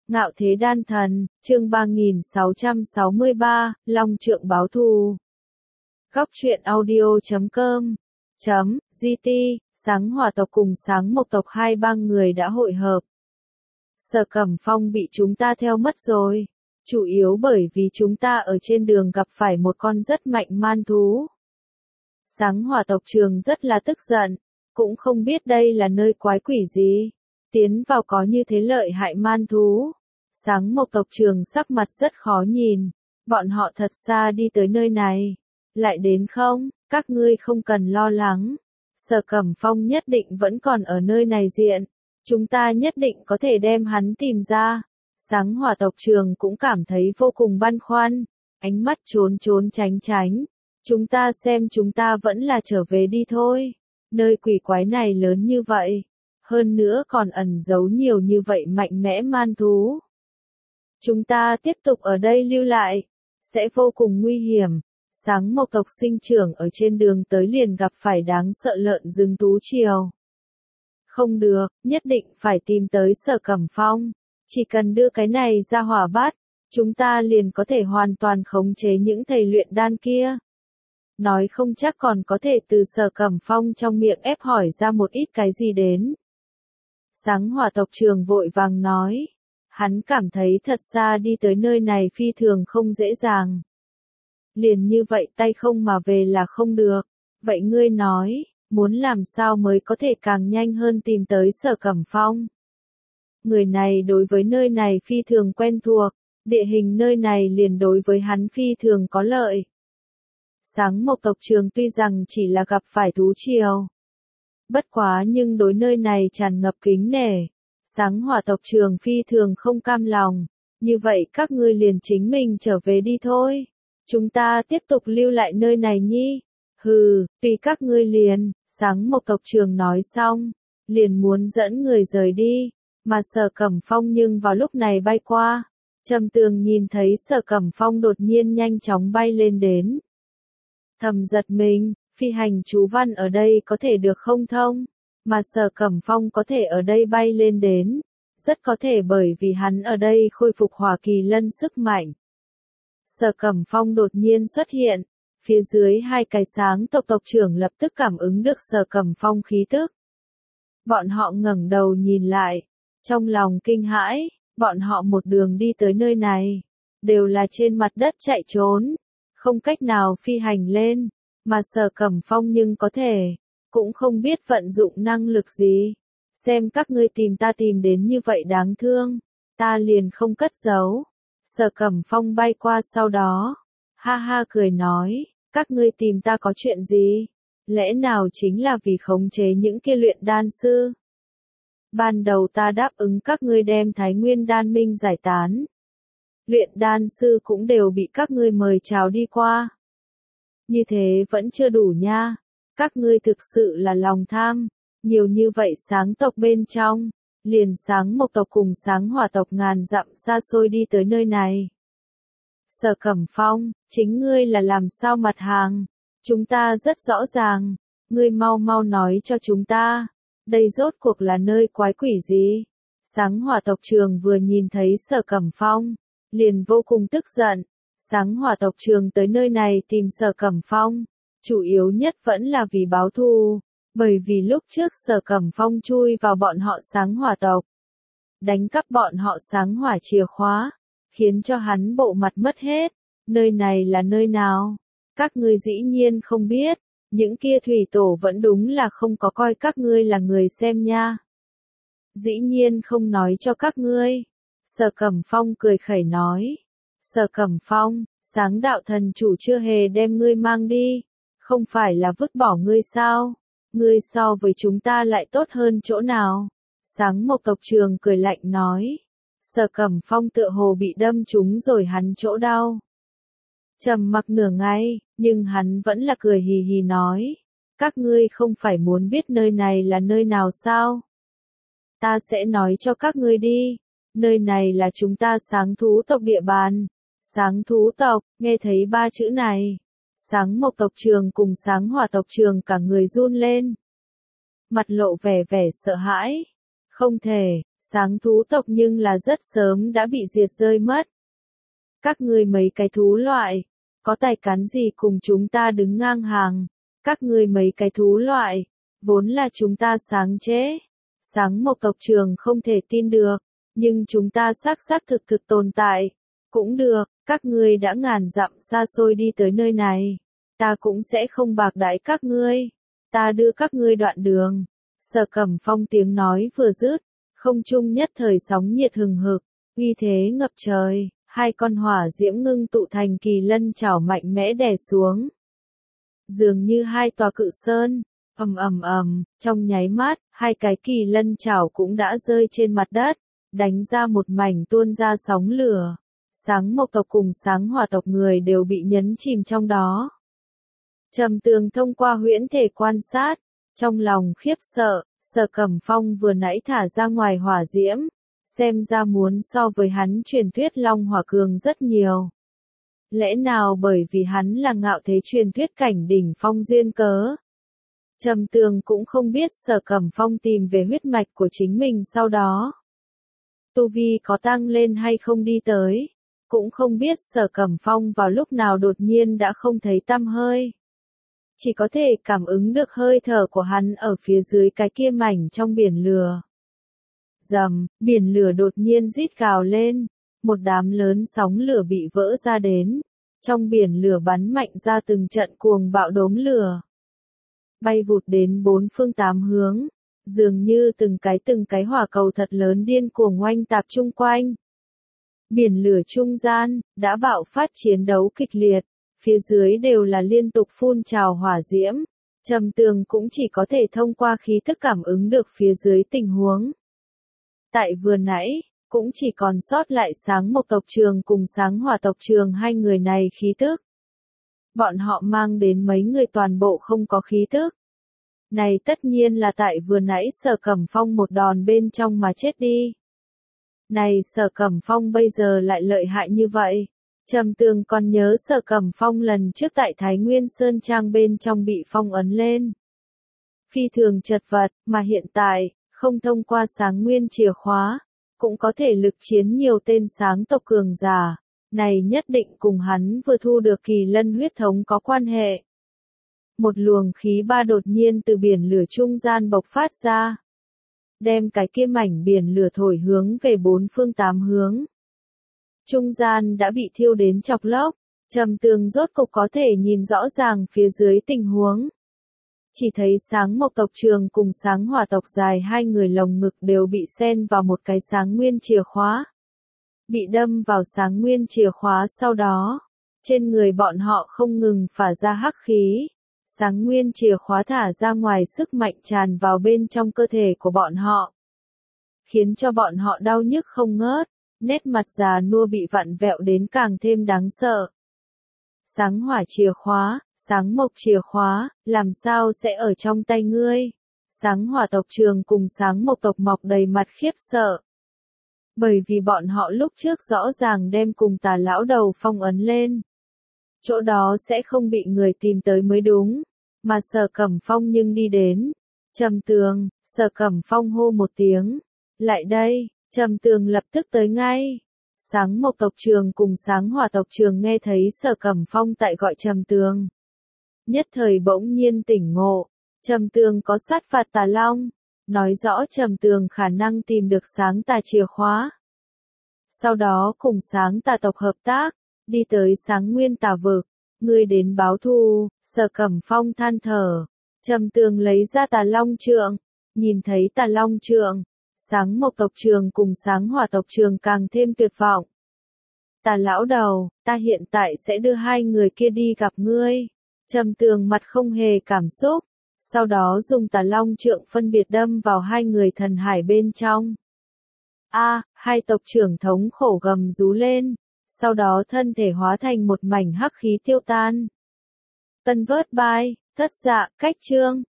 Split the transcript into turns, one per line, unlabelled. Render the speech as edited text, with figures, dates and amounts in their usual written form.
Ngạo thế đan thần, chương 3663, Long trượng báo thù. Góc truyện audio.com .gt, Sáng Hỏa tộc cùng Sáng Mộc tộc hai bang người đã hội hợp. Sở Cẩm Phong bị chúng ta theo mất rồi, chủ yếu bởi vì chúng ta ở trên đường gặp phải một con rất mạnh man thú. Sáng Hỏa tộc trường rất là tức giận, cũng không biết đây là nơi quái quỷ gì, tiến vào có như thế lợi hại man thú. Sáng Mộc tộc trường sắc mặt rất khó nhìn, bọn họ thật xa đi tới nơi này, lại đến không, các ngươi không cần lo lắng, Sở Cẩm Phong nhất định vẫn còn ở nơi này diện, chúng ta nhất định có thể đem hắn tìm ra. Sáng Hỏa tộc trường cũng cảm thấy vô cùng băn khoăn, ánh mắt trốn trốn tránh tránh, chúng ta xem chúng ta vẫn là trở về đi thôi, nơi quỷ quái này lớn như vậy, hơn nữa còn ẩn giấu nhiều như vậy mạnh mẽ man thú. Chúng ta tiếp tục ở đây lưu lại, sẽ vô cùng nguy hiểm. Sáng Mộc tộc sinh trưởng ở trên đường tới liền gặp phải đáng sợ lợn rừng Tú Triều. Không được, nhất định phải tìm tới Sở Cẩm Phong. Chỉ cần đưa cái này ra hỏa bát, chúng ta liền có thể hoàn toàn khống chế những thầy luyện đan kia. Nói không chắc còn có thể từ Sở Cẩm Phong trong miệng ép hỏi ra một ít cái gì đến. Sáng Hỏa tộc trường vội vàng nói. Hắn cảm thấy thật ra đi tới nơi này phi thường không dễ dàng. Liền như vậy tay không mà về là không được. Vậy ngươi nói, muốn làm sao mới có thể càng nhanh hơn tìm tới Sở Cẩm Phong? Người này đối với nơi này phi thường quen thuộc, địa hình nơi này liền đối với hắn phi thường có lợi. Sáng Mộc tộc trường tuy rằng chỉ là gặp phải Tú Triều. Bất quá nhưng đối nơi này tràn ngập kính nể. Sáng Hỏa tộc trường phi thường không cam lòng, như vậy các ngươi liền chính mình trở về đi thôi, chúng ta tiếp tục lưu lại nơi này nhi, hừ, tùy các ngươi liền, Sáng Mộc tộc trường nói xong, liền muốn dẫn người rời đi, mà Sở Cẩm Phong nhưng vào lúc này bay qua, Trầm Tường nhìn thấy Sở Cẩm Phong đột nhiên nhanh chóng bay lên đến. Thầm giật mình, phi hành chú văn ở đây có thể được không thông? Mà Sở Cẩm Phong có thể ở đây bay lên đến, rất có thể bởi vì hắn ở đây khôi phục hỏa kỳ lân sức mạnh. Sở Cẩm Phong đột nhiên xuất hiện, phía dưới hai cái sáng tộc tộc trưởng lập tức cảm ứng được Sở Cẩm Phong khí tức. Bọn họ ngẩng đầu nhìn lại, trong lòng kinh hãi, bọn họ một đường đi tới nơi này, đều là trên mặt đất chạy trốn, không cách nào phi hành lên, mà Sở Cẩm Phong nhưng có thể. Cũng không biết vận dụng năng lực gì. Xem các ngươi tìm ta tìm đến như vậy đáng thương. Ta liền không cất giấu. Sở Cẩm Phong bay qua sau đó. Ha ha cười nói. Các ngươi tìm ta có chuyện gì? Lẽ nào chính là vì khống chế những kia luyện đan sư? Ban đầu ta đáp ứng các ngươi đem Thái Nguyên đan minh giải tán. Luyện đan sư cũng đều bị các ngươi mời chào đi qua. Như thế vẫn chưa đủ nha. Các ngươi thực sự là lòng tham, nhiều như vậy sáng tộc bên trong, liền Sáng Mộc tộc cùng Sáng Hỏa tộc ngàn dặm xa xôi đi tới nơi này. Sở Cẩm Phong, chính ngươi là làm sao mặt hàng, chúng ta rất rõ ràng, ngươi mau mau nói cho chúng ta, đây rốt cuộc là nơi quái quỷ gì? Sáng Hỏa tộc trường vừa nhìn thấy Sở Cẩm Phong, liền vô cùng tức giận, Sáng Hỏa tộc trường tới nơi này tìm Sở Cẩm Phong. Chủ yếu nhất vẫn là vì báo thù, bởi vì lúc trước Sở Cẩm Phong chui vào bọn họ Sáng Hỏa tộc, đánh cắp bọn họ Sáng Hỏa chìa khóa, khiến cho hắn bộ mặt mất hết. Nơi này là nơi nào? Các ngươi dĩ nhiên không biết, những kia thủy tổ vẫn đúng là không có coi các ngươi là người xem nha. Dĩ nhiên không nói cho các ngươi. Sở Cẩm Phong cười khẩy nói. Sở Cẩm Phong, Sáng đạo thần chủ chưa hề đem ngươi mang đi. Không phải là vứt bỏ ngươi sao? Ngươi so với chúng ta lại tốt hơn chỗ nào? Sáng Mộc tộc trường cười lạnh nói. Sở Cẩm Phong tựa hồ bị đâm trúng rồi hắn chỗ đau. Trầm mặc nửa ngày, nhưng hắn vẫn là cười hì hì nói. Các ngươi không phải muốn biết nơi này là nơi nào sao? Ta sẽ nói cho các ngươi đi. Nơi này là chúng ta Sáng thú tộc địa bàn. Sáng thú tộc, nghe thấy ba chữ này. Sáng Mộc tộc trường cùng Sáng Hỏa tộc trường cả người run lên. Mặt lộ vẻ vẻ sợ hãi. Không thể, Sáng thú tộc nhưng là rất sớm đã bị diệt rơi mất. Các ngươi mấy cái thú loại, có tài cán gì cùng chúng ta đứng ngang hàng? Các ngươi mấy cái thú loại, vốn là chúng ta sáng chế. Sáng mộc tộc trường không thể tin được, nhưng chúng ta xác thực thực tồn tại. Cũng được, các ngươi đã ngàn dặm xa xôi đi tới nơi này. Ta cũng sẽ không bạc đãi các ngươi. Ta đưa các ngươi đoạn đường. Sở Cẩm Phong tiếng nói vừa dứt, không trung nhất thời sóng nhiệt hừng hực, uy thế ngập trời, hai con hỏa diễm ngưng tụ thành kỳ lân chảo mạnh mẽ đè xuống. Dường như hai tòa cự sơn, ầm ầm ầm, trong nháy mắt, hai cái kỳ lân chảo cũng đã rơi trên mặt đất, đánh ra một mảnh tuôn ra sóng lửa. Sáng mộc tộc cùng sáng hỏa tộc người đều bị nhấn chìm trong đó. Trầm Tường thông qua huyễn thể quan sát, trong lòng khiếp sợ, Sở Cẩm Phong vừa nãy thả ra ngoài hỏa diễm, xem ra muốn so với hắn truyền thuyết Long Hỏa cường rất nhiều. Lẽ nào bởi vì hắn là ngạo thế truyền thuyết cảnh đỉnh phong duyên cớ? Trầm Tường cũng không biết Sở Cẩm Phong tìm về huyết mạch của chính mình sau đó. Tu vi có tăng lên hay không đi tới, cũng không biết Sở Cẩm Phong vào lúc nào đột nhiên đã không thấy tăm hơi. Chỉ có thể cảm ứng được hơi thở của hắn ở phía dưới cái kia mảnh trong biển lửa. Rầm, biển lửa đột nhiên rít gào lên, một đám lớn sóng lửa bị vỡ ra đến, trong biển lửa bắn mạnh ra từng trận cuồng bạo đốm lửa. Bay vụt đến bốn phương tám hướng, dường như từng cái hỏa cầu thật lớn điên cuồng oanh tạp chung quanh. Biển lửa trung gian, đã bạo phát chiến đấu kịch liệt. Phía dưới đều là liên tục phun trào hỏa diễm, Trầm Tường cũng chỉ có thể thông qua khí thức cảm ứng được phía dưới tình huống. Tại vừa nãy, cũng chỉ còn sót lại sáng mộc tộc trường cùng sáng hỏa tộc trường hai người này khí thức. Bọn họ mang đến mấy người toàn bộ không có khí thức. Này tất nhiên là tại vừa nãy Sở Cẩm Phong một đòn bên trong mà chết đi. Này Sở Cẩm Phong bây giờ lại lợi hại như vậy. Trầm Tường còn nhớ Sở Cẩm Phong lần trước tại Thái Nguyên Sơn Trang bên trong bị phong ấn lên. Phi thường chật vật, mà hiện tại, không thông qua sáng nguyên chìa khóa, cũng có thể lực chiến nhiều tên sáng tộc cường giả. Này nhất định cùng hắn vừa thu được kỳ lân huyết thống có quan hệ. Một luồng khí ba đột nhiên từ biển lửa trung gian bộc phát ra. Đem cái kia mảnh biển lửa thổi hướng về bốn phương tám hướng. Trung gian đã bị thiêu đến chọc lốc, Trầm Tường rốt cục có thể nhìn rõ ràng phía dưới tình huống. Chỉ thấy sáng mộc tộc trường cùng sáng hỏa tộc dài hai người lồng ngực đều bị xen vào một cái sáng nguyên chìa khóa. Bị đâm vào sáng nguyên chìa khóa sau đó, trên người bọn họ không ngừng phả ra hắc khí. Sáng nguyên chìa khóa thả ra ngoài sức mạnh tràn vào bên trong cơ thể của bọn họ. Khiến cho bọn họ đau nhức không ngớt. Nét mặt già nua bị vặn vẹo đến càng thêm đáng sợ. Sáng hỏa chìa khóa, sáng mộc chìa khóa, làm sao sẽ ở trong tay ngươi? Sáng hỏa tộc trường cùng sáng mộc tộc mọc đầy mặt khiếp sợ. Bởi vì bọn họ lúc trước rõ ràng đem cùng Tà lão đầu phong ấn lên. Chỗ đó sẽ không bị người tìm tới mới đúng, mà Sở Cẩm Phong nhưng đi đến. Trầm Tường, Sở Cẩm Phong hô một tiếng, lại đây. Trầm Tường lập tức tới ngay. Sáng mộc tộc trường cùng sáng hỏa tộc trường nghe thấy Sở Cẩm Phong tại gọi Trầm Tường. Nhất thời bỗng nhiên tỉnh ngộ. Trầm Tường có sát phạt Tà Long. Nói rõ Trầm Tường khả năng tìm được sáng tà chìa khóa. Sau đó cùng sáng tà tộc hợp tác. Đi tới sáng nguyên tà vực. Ngươi đến báo thù. Sở Cẩm Phong than thở. Trầm Tường lấy ra Tà Long trượng. Nhìn thấy Tà Long trượng. Sáng mộc tộc trường cùng sáng hỏa tộc trường càng thêm tuyệt vọng. Tà lão đầu, ta hiện tại sẽ đưa hai người kia đi gặp ngươi. Trầm Tường mặt không hề cảm xúc. Sau đó dùng Tà Long trượng phân biệt đâm vào hai người thần hải bên trong. Hai tộc trưởng thống khổ gầm rú lên. Sau đó thân thể hóa thành một mảnh hắc khí tiêu tan. Tân vớt bai, thất dạ, cách chương.